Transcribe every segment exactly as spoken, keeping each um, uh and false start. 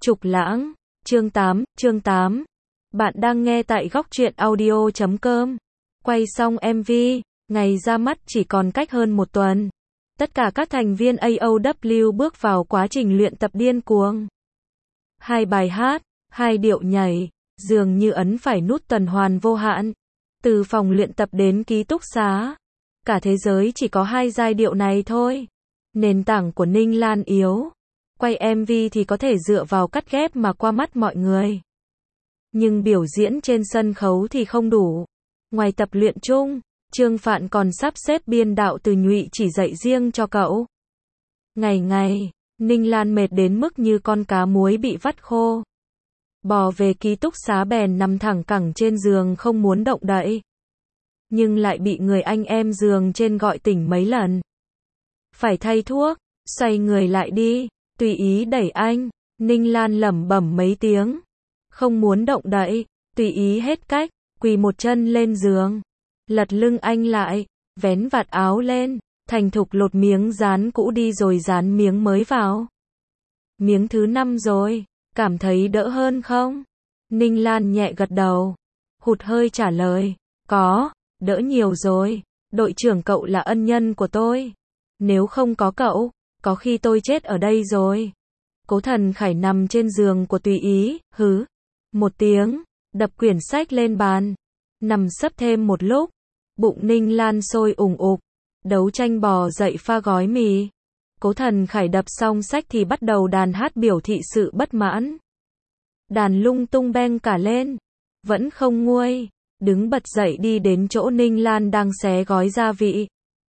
Trục Lãng, chương tám, chương tám. Bạn đang nghe tại góc truyện audio chấm com. Quay xong em vê, ngày ra mắt chỉ còn cách hơn một tuần. Tất cả các thành viên a o vê bước vào quá trình luyện tập điên cuồng. Hai bài hát, hai điệu nhảy, dường như ấn phải nút tuần hoàn vô hạn. Từ phòng luyện tập đến ký túc xá, cả thế giới chỉ có hai giai điệu này thôi. Nền tảng của Ninh Lan yếu. Quay em vê thì có thể dựa vào cắt ghép mà qua mắt mọi người. Nhưng biểu diễn trên sân khấu thì không đủ. Ngoài tập luyện chung, Trương Phạn còn sắp xếp biên đạo từ nhụy chỉ dạy riêng cho cậu. Ngày ngày, Ninh Lan mệt đến mức như con cá muối bị vắt khô. Bò về ký túc xá bèn nằm thẳng cẳng trên giường không muốn động đậy. Nhưng lại bị người anh em giường trên gọi tỉnh mấy lần. Phải thay thuốc, xoay người lại đi. Tùy ý đẩy anh, Ninh Lan lẩm bẩm mấy tiếng. Không muốn động đậy, tùy ý hết cách, quỳ một chân lên giường. Lật lưng anh lại, vén vạt áo lên, thành thục lột miếng dán cũ đi rồi dán miếng mới vào. Miếng thứ năm rồi, cảm thấy đỡ hơn không? Ninh Lan nhẹ gật đầu, hụt hơi trả lời. Có, đỡ nhiều rồi, đội trưởng cậu là ân nhân của tôi. Nếu không có cậu, có khi tôi chết ở đây rồi. Cố Thần Khải nằm trên giường của Tùy Ý, hứ một tiếng, đập quyển sách lên bàn, nằm sấp thêm một lúc. Bụng Ninh Lan sôi ủng ục, đấu tranh bò dậy pha gói mì. Cố Thần Khải đập xong sách thì bắt đầu đàn hát biểu thị sự bất mãn. Đàn lung tung beng cả lên, vẫn không nguôi, đứng bật dậy đi đến chỗ Ninh Lan đang xé gói gia vị.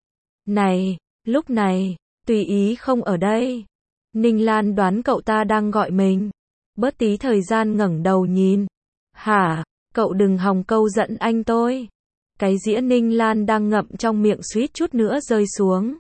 Này, lúc này Tùy Ý không ở đây. Ninh Lan đoán cậu ta đang gọi mình. Bớt tí thời gian ngẩng đầu nhìn. Hả, cậu đừng hòng câu giận anh tôi. Cái dĩa Ninh Lan đang ngậm trong miệng suýt chút nữa rơi xuống.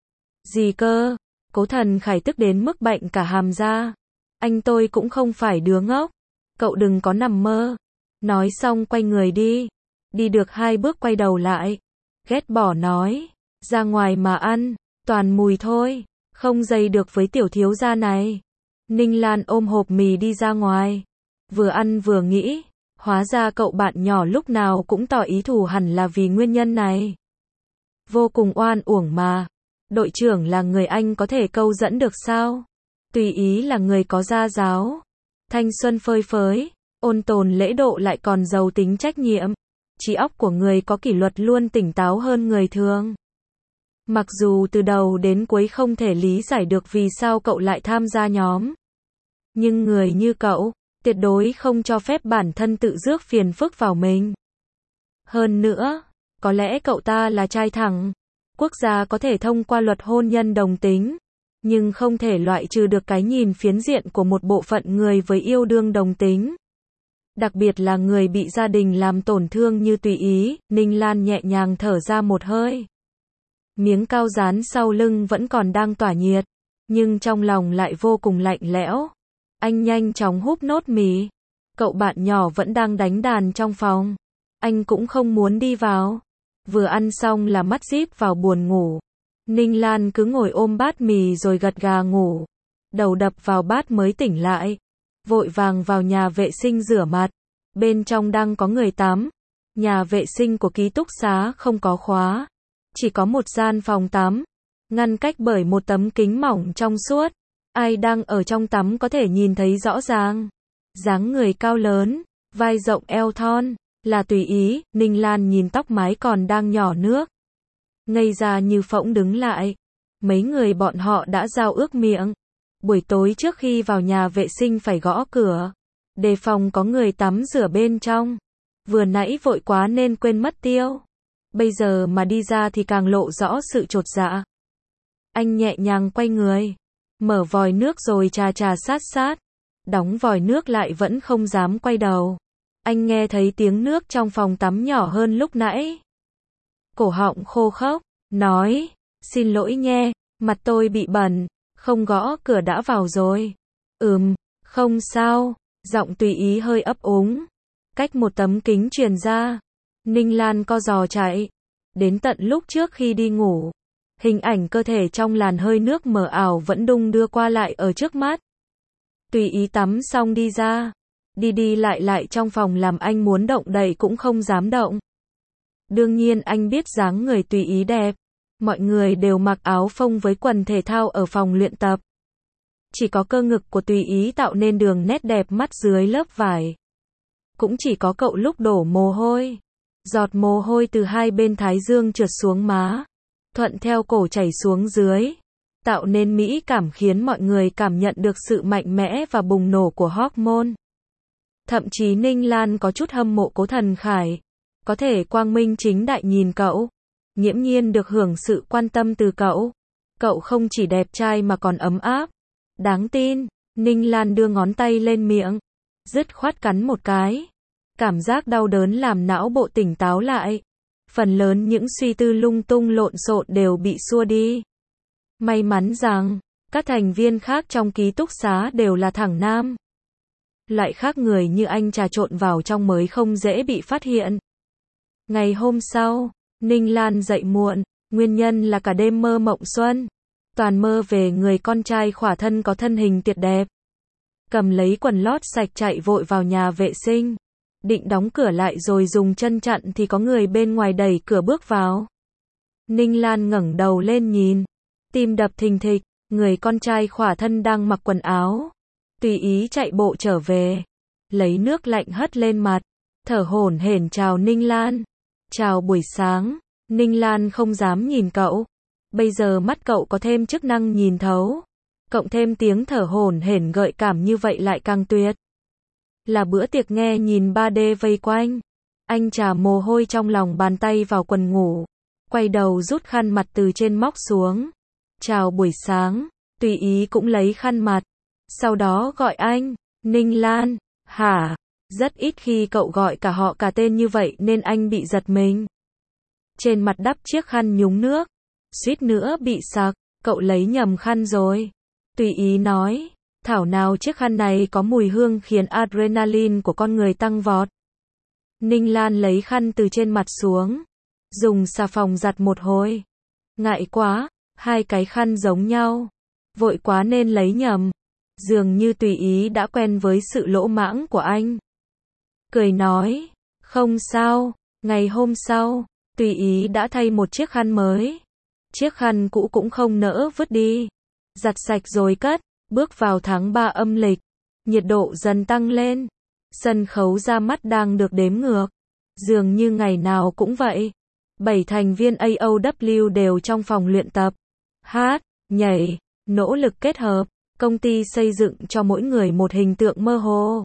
Gì cơ? Cố Thần Khải tức đến mức bệnh cả hàm ra. Anh tôi cũng không phải đứa ngốc. Cậu đừng có nằm mơ. Nói xong quay người đi. Đi được hai bước quay đầu lại. Ghét bỏ nói. Ra ngoài mà ăn. Toàn mùi thôi, không dây được với tiểu thiếu gia này. Ninh Lan ôm hộp mì đi ra ngoài. Vừa ăn vừa nghĩ, hóa ra cậu bạn nhỏ lúc nào cũng tỏ ý thù hẳn là vì nguyên nhân này. Vô cùng oan uổng mà. Đội trưởng là người anh có thể câu dẫn được sao? Tùy Ý là người có gia giáo, thanh xuân phơi phới, ôn tồn lễ độ lại còn giàu tính trách nhiệm. Trí óc của người có kỷ luật luôn tỉnh táo hơn người thường. Mặc dù từ đầu đến cuối không thể lý giải được vì sao cậu lại tham gia nhóm. Nhưng người như cậu, tuyệt đối không cho phép bản thân tự rước phiền phức vào mình. Hơn nữa, có lẽ cậu ta là trai thẳng. Quốc gia có thể thông qua luật hôn nhân đồng tính, nhưng không thể loại trừ được cái nhìn phiến diện của một bộ phận người với yêu đương đồng tính. Đặc biệt là người bị gia đình làm tổn thương như Tùy Ý. Ninh Lan nhẹ nhàng thở ra một hơi. Miếng cao dán sau lưng vẫn còn đang tỏa nhiệt, nhưng trong lòng lại vô cùng lạnh lẽo. Anh nhanh chóng húp nốt mì. Cậu bạn nhỏ vẫn đang đánh đàn trong phòng. Anh cũng không muốn đi vào. Vừa ăn xong là mắt díp vào buồn ngủ. Ninh Lan cứ ngồi ôm bát mì rồi gật gà ngủ. Đầu đập vào bát mới tỉnh lại. Vội vàng vào nhà vệ sinh rửa mặt. Bên trong đang có người tắm. Nhà vệ sinh của ký túc xá không có khóa. Chỉ có một gian phòng tắm, ngăn cách bởi một tấm kính mỏng trong suốt. Ai đang ở trong tắm có thể nhìn thấy rõ ràng. Dáng người cao lớn, vai rộng eo thon, là Tùy Ý. Ninh Lan nhìn tóc mái còn đang nhỏ nước. Ngây ra như phỗng đứng lại. Mấy người bọn họ đã giao ước miệng. Buổi tối trước khi vào nhà vệ sinh phải gõ cửa. Đề phòng có người tắm rửa bên trong. Vừa nãy vội quá nên quên mất tiêu. Bây giờ mà đi ra thì càng lộ rõ sự chột dạ. Anh nhẹ nhàng quay người, mở vòi nước rồi chà chà sát sát. Đóng vòi nước lại vẫn không dám quay đầu. Anh nghe thấy tiếng nước trong phòng tắm nhỏ hơn lúc nãy. Cổ họng khô khốc, nói, xin lỗi nhé, mặt tôi bị bẩn, không gõ cửa đã vào rồi. Ừm, không sao, giọng Tùy Ý hơi ấp úng. Cách một tấm kính truyền ra. Ninh Lan co giò chạy. Đến tận lúc trước khi đi ngủ, hình ảnh cơ thể trong làn hơi nước mờ ảo vẫn đung đưa qua lại ở trước mắt. Tùy ý tắm xong đi ra. Đi đi lại lại trong phòng làm anh muốn động đậy cũng không dám động. Đương nhiên anh biết dáng người Tùy Ý đẹp. Mọi người đều mặc áo phông với quần thể thao ở phòng luyện tập. Chỉ có cơ ngực của Tùy Ý tạo nên đường nét đẹp mắt dưới lớp vải. Cũng chỉ có cậu lúc đổ mồ hôi. Giọt mồ hôi từ hai bên thái dương trượt xuống má. Thuận theo cổ chảy xuống dưới. Tạo nên mỹ cảm khiến mọi người cảm nhận được sự mạnh mẽ và bùng nổ của hormone. Thậm chí Ninh Lan có chút hâm mộ Cố Thần Khải. Có thể quang minh chính đại nhìn cậu. Nghiễm nhiên được hưởng sự quan tâm từ cậu. Cậu không chỉ đẹp trai mà còn ấm áp. Đáng tin. Ninh Lan đưa ngón tay lên miệng. Dứt khoát cắn một cái. Cảm giác đau đớn làm não bộ tỉnh táo lại. Phần lớn những suy tư lung tung lộn xộn đều bị xua đi. May mắn rằng, các thành viên khác trong ký túc xá đều là thẳng nam. Loại khác người như anh trà trộn vào trong mới không dễ bị phát hiện. Ngày hôm sau, Ninh Lan dậy muộn, nguyên nhân là cả đêm mơ mộng xuân. Toàn mơ về người con trai khỏa thân có thân hình tuyệt đẹp. Cầm lấy quần lót sạch chạy vội vào nhà vệ sinh. Định đóng cửa lại rồi dùng chân chặn thì có người bên ngoài đẩy cửa bước vào. Ninh Lan ngẩng đầu lên nhìn. Tim đập thình thịch, người con trai khỏa thân đang mặc quần áo. Tùy Ý chạy bộ trở về. Lấy nước lạnh hất lên mặt. Thở hổn hển chào Ninh Lan. Chào buổi sáng. Ninh Lan không dám nhìn cậu. Bây giờ mắt cậu có thêm chức năng nhìn thấu. Cộng thêm tiếng thở hổn hển gợi cảm như vậy lại càng tuyệt. Là bữa tiệc nghe nhìn ba D vây quanh. Anh chà mồ hôi trong lòng bàn tay vào quần ngủ. Quay đầu rút khăn mặt từ trên móc xuống. Chào buổi sáng. Tùy Ý cũng lấy khăn mặt. Sau đó gọi anh. Ninh Lan. Hả? Rất ít khi cậu gọi cả họ cả tên như vậy nên anh bị giật mình. Trên mặt đắp chiếc khăn nhúng nước. Suýt nữa bị sặc. Cậu lấy nhầm khăn rồi. Tùy Ý nói. Thảo nào chiếc khăn này có mùi hương khiến adrenaline của con người tăng vọt. Ninh Lan lấy khăn từ trên mặt xuống. Dùng xà phòng giặt một hồi. Ngại quá, hai cái khăn giống nhau. Vội quá nên lấy nhầm. Dường như Tùy Ý đã quen với sự lỗ mãng của anh. Cười nói, không sao, ngày hôm sau, Tùy Ý đã thay một chiếc khăn mới. Chiếc khăn cũ cũng không nỡ vứt đi. Giặt sạch rồi cất. Bước vào tháng ba âm lịch, nhiệt độ dần tăng lên. Sân khấu ra mắt đang được đếm ngược. Dường như ngày nào cũng vậy. Bảy thành viên a o vê đều trong phòng luyện tập. Hát, nhảy, nỗ lực kết hợp. Công ty xây dựng cho mỗi người một hình tượng mơ hồ.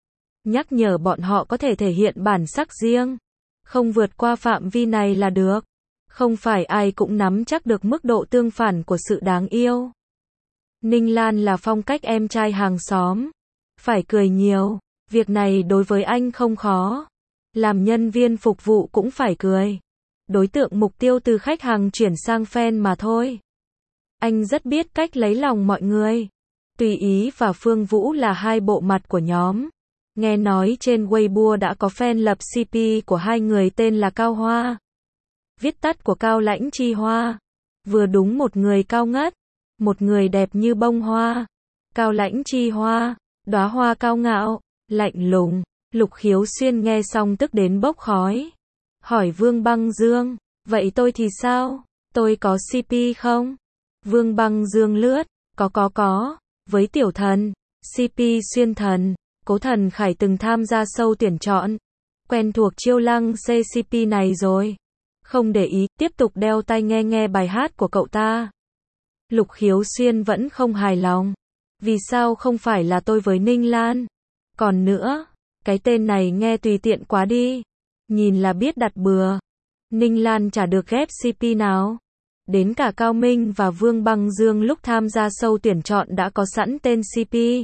Nhắc nhở bọn họ có thể thể hiện bản sắc riêng. Không vượt qua phạm vi này là được. Không phải ai cũng nắm chắc được mức độ tương phản của sự đáng yêu. Ninh Lan là phong cách em trai hàng xóm. Phải cười nhiều. Việc này đối với anh không khó. Làm nhân viên phục vụ cũng phải cười. Đối tượng mục tiêu từ khách hàng chuyển sang fan mà thôi. Anh rất biết cách lấy lòng mọi người. Tùy Ý và Phương Vũ là hai bộ mặt của nhóm. Nghe nói trên Weibo đã có fan lập xê pê của hai người tên là Cao Hoa. Viết tắt của Cao Lãnh Chi Hoa. Vừa đúng một người cao ngất. Một người đẹp như bông hoa. Cao Lãnh Chi Hoa. Đóa hoa cao ngạo. Lạnh lùng. Lục Khiếu Xuyên nghe xong tức đến bốc khói. Hỏi Vương Băng Dương. Vậy tôi thì sao? Tôi có xê pê không? Vương Băng Dương lướt. Có có có. Với Tiểu Thần. xê pê xuyên thần. Cố Thần Khải từng tham gia show tuyển chọn. Quen thuộc chiêu lăng xê xê pê này rồi. Không để ý, tiếp tục đeo tai nghe nghe bài hát của cậu ta. Lục Khiếu Xuyên vẫn không hài lòng. Vì sao không phải là tôi với Ninh Lan? Còn nữa, cái tên này nghe tùy tiện quá đi. Nhìn là biết đặt bừa. Ninh Lan chả được ghép xê pê nào. Đến cả Cao Minh và Vương Băng Dương lúc tham gia show tuyển chọn đã có sẵn tên xê pê.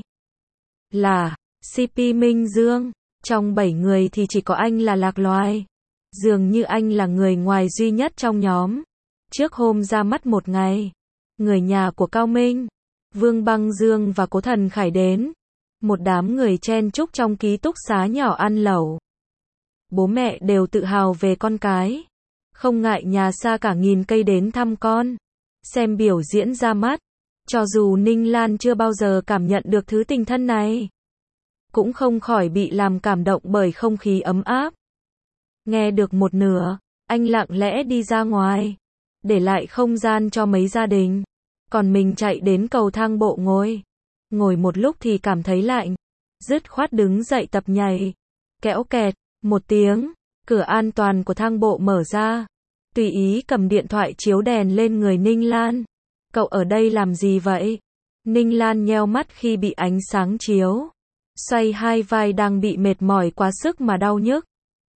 Là xê pê Minh Dương. Trong bảy người thì chỉ có anh là lạc loài. Dường như anh là người ngoài duy nhất trong nhóm. Trước hôm ra mắt một ngày, người nhà của Cao Minh, Vương Băng Dương và Cố Thần Khải đến. Một đám người chen chúc trong ký túc xá nhỏ ăn lẩu. Bố mẹ đều tự hào về con cái. Không ngại nhà xa cả nghìn cây đến thăm con. Xem biểu diễn ra mắt. Cho dù Ninh Lan chưa bao giờ cảm nhận được thứ tình thân này, cũng không khỏi bị làm cảm động bởi không khí ấm áp. Nghe được một nửa, anh lặng lẽ đi ra ngoài, để lại không gian cho mấy gia đình. Còn mình chạy đến cầu thang bộ ngồi. Ngồi một lúc thì cảm thấy lạnh, dứt khoát đứng dậy tập nhảy. Kẽo kẹt, một tiếng, cửa an toàn của thang bộ mở ra. Tùy Ý cầm điện thoại chiếu đèn lên người Ninh Lan. Cậu ở đây làm gì vậy? Ninh Lan nheo mắt khi bị ánh sáng chiếu. Xoay hai vai đang bị mệt mỏi quá sức mà đau nhức.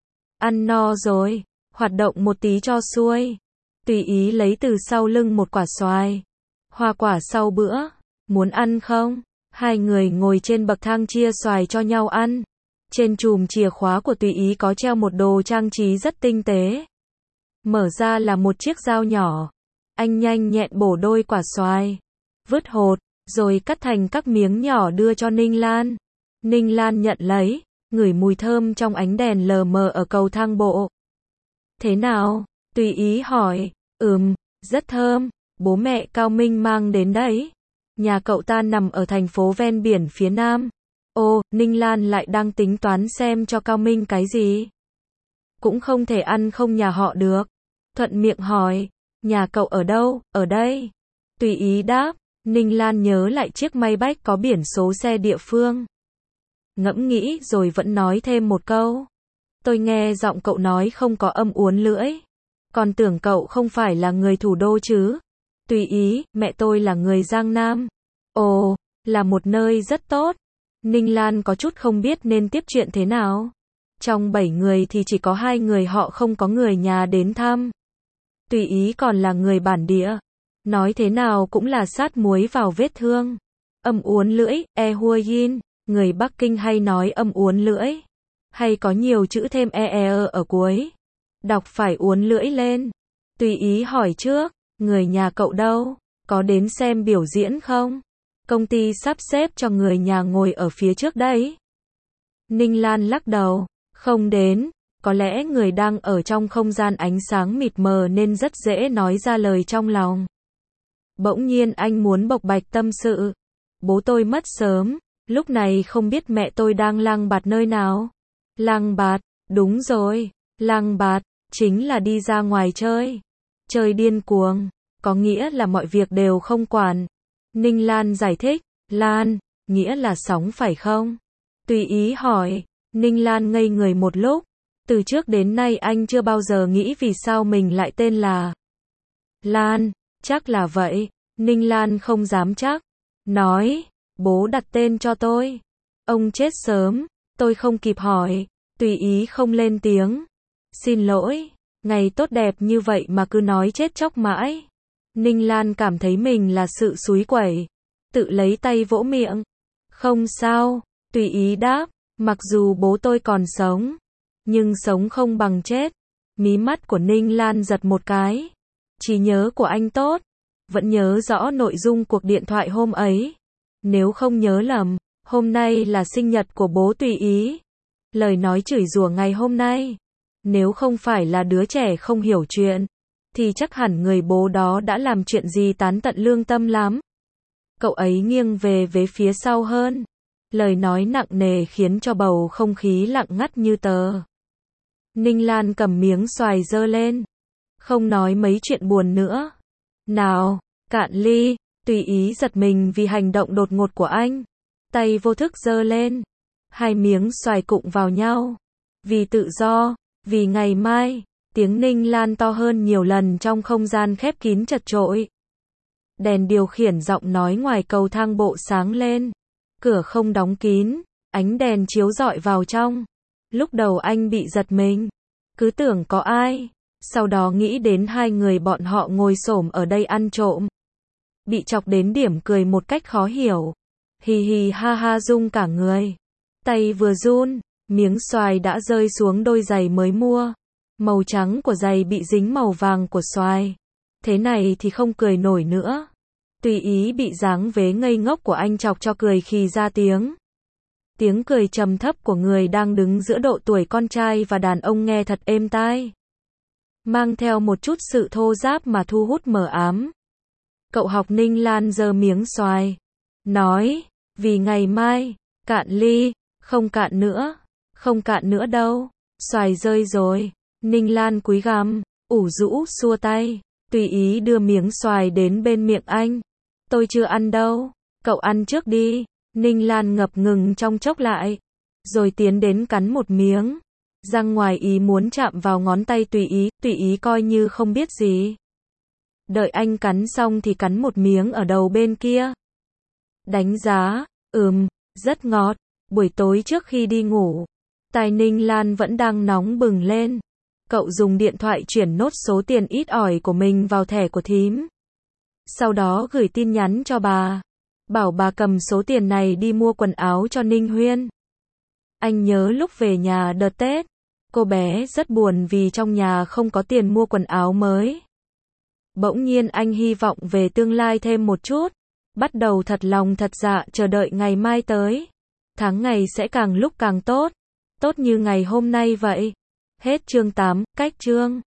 Ăn no rồi, hoạt động một tí cho xuôi. Tùy Ý lấy từ sau lưng một quả xoài. Hoa quả sau bữa, muốn ăn không? Hai người ngồi trên bậc thang chia xoài cho nhau ăn. Trên chùm chìa khóa của Tùy Ý có treo một đồ trang trí rất tinh tế. Mở ra là một chiếc dao nhỏ. Anh nhanh nhẹn bổ đôi quả xoài, vứt hột, rồi cắt thành các miếng nhỏ đưa cho Ninh Lan. Ninh Lan nhận lấy, ngửi mùi thơm trong ánh đèn lờ mờ ở cầu thang bộ. Thế nào? Tùy Ý hỏi. Ừm, rất thơm, bố mẹ Cao Minh mang đến đấy. Nhà cậu ta nằm ở thành phố ven biển phía nam. Ồ, Ninh Lan lại đang tính toán xem cho Cao Minh cái gì. Cũng không thể ăn không nhà họ được. Thuận miệng hỏi, nhà cậu ở đâu? Ở đây. Tùy Ý đáp. Ninh Lan nhớ lại chiếc Maybach có biển số xe địa phương. Ngẫm nghĩ rồi vẫn nói thêm một câu. Tôi nghe giọng cậu nói không có âm uốn lưỡi. Còn tưởng cậu không phải là người thủ đô chứ. Tùy Ý, mẹ tôi là người Giang Nam. Ồ, là một nơi rất tốt. Ninh Lan có chút không biết nên tiếp chuyện thế nào. Trong bảy người thì chỉ có hai người họ không có người nhà đến thăm. Tùy Ý còn là người bản địa. Nói thế nào cũng là sát muối vào vết thương. Âm uốn lưỡi, e hua yin. Người Bắc Kinh hay nói âm uốn lưỡi. Hay có nhiều chữ thêm e e ở cuối. Đọc phải uốn lưỡi lên. Tùy Ý hỏi trước, người nhà cậu đâu? Có đến xem biểu diễn không? Công ty sắp xếp cho người nhà ngồi ở phía trước đấy. Ninh Lan lắc đầu, không đến. Có lẽ người đang ở trong không gian ánh sáng mịt mờ nên rất dễ nói ra lời trong lòng. Bỗng nhiên anh muốn bộc bạch tâm sự. Bố tôi mất sớm, lúc này không biết mẹ tôi đang lang bạt nơi nào. Lang bạt, đúng rồi, lang bạt, chính là đi ra ngoài chơi. Chơi điên cuồng, có nghĩa là mọi việc đều không quản. Ninh Lan giải thích, Lan, nghĩa là sóng phải không? Tùy Ý hỏi, Ninh Lan ngây người một lúc. Từ trước đến nay anh chưa bao giờ nghĩ vì sao mình lại tên là Lan, chắc là vậy. Ninh Lan không dám chắc. Nói, bố đặt tên cho tôi. Ông chết sớm, tôi không kịp hỏi. Tùy Ý không lên tiếng. Xin lỗi, ngày tốt đẹp như vậy mà cứ nói chết chóc mãi. Ninh Lan cảm thấy mình là sự xúi quẩy. Tự lấy tay vỗ miệng. Không sao, Tùy Ý đáp, mặc dù bố tôi còn sống, nhưng sống không bằng chết. Mí mắt của Ninh Lan giật một cái. Trí nhớ của anh tốt. Vẫn nhớ rõ nội dung cuộc điện thoại hôm ấy. Nếu không nhớ lầm, hôm nay là sinh nhật của bố Tùy Ý. Lời nói chửi rủa ngày hôm nay. Nếu không phải là đứa trẻ không hiểu chuyện, thì chắc hẳn người bố đó đã làm chuyện gì tán tận lương tâm lắm. Cậu ấy nghiêng về về phía sau hơn. Lời nói nặng nề khiến cho bầu không khí lặng ngắt như tờ. Ninh Lan cầm miếng xoài giơ lên. Không nói mấy chuyện buồn nữa. Nào, cạn ly. Tùy Ý giật mình vì hành động đột ngột của anh. Tay vô thức giơ lên. Hai miếng xoài cụng vào nhau. Vì tự do, vì ngày mai. Tiếng Ninh Lan to hơn nhiều lần trong không gian khép kín chật chội. Đèn điều khiển giọng nói ngoài cầu thang bộ sáng lên. Cửa không đóng kín, ánh đèn chiếu rọi vào trong. Lúc đầu anh bị giật mình, cứ tưởng có ai. Sau đó nghĩ đến hai người bọn họ ngồi xổm ở đây ăn trộm. Bị chọc đến điểm cười một cách khó hiểu. Hì hì ha ha rung cả người. Tay vừa run, miếng xoài đã rơi xuống đôi giày mới mua. Màu trắng của giày bị dính màu vàng của xoài. Thế này thì không cười nổi nữa. Tùy Ý bị dáng vế ngây ngốc của anh chọc cho cười khì ra tiếng. Tiếng cười trầm thấp của người đang đứng giữa độ tuổi con trai và đàn ông nghe thật êm tai. Mang theo một chút sự thô ráp mà thu hút mờ ám. Cậu học Ninh Lan giơ miếng xoài. Nói, vì ngày mai, cạn ly, không cạn nữa, không cạn nữa đâu, xoài rơi rồi. Ninh Lan cúi gằm, ủ rũ xua tay, tùy ý đưa miếng xoài đến bên miệng anh. Tôi chưa ăn đâu, cậu ăn trước đi. Ninh Lan ngập ngừng trong chốc lại, rồi tiến đến cắn một miếng. Răng ngoài ý muốn chạm vào ngón tay tùy ý, tùy ý coi như không biết gì. Đợi anh cắn xong thì cắn một miếng ở đầu bên kia. Đánh giá, ừm, rất ngọt. Buổi tối trước khi đi ngủ, tai Ninh Lan vẫn đang nóng bừng lên. Cậu dùng điện thoại chuyển nốt số tiền ít ỏi của mình vào thẻ của thím. Sau đó gửi tin nhắn cho bà, bảo bà cầm số tiền này đi mua quần áo cho Ninh Huyên. Anh nhớ lúc về nhà đợt Tết, cô bé rất buồn vì trong nhà không có tiền mua quần áo mới. Bỗng nhiên anh hy vọng về tương lai thêm một chút, bắt đầu thật lòng thật dạ chờ đợi ngày mai tới. Tháng ngày sẽ càng lúc càng tốt, tốt như ngày hôm nay vậy. Hết chương tám, cách chương.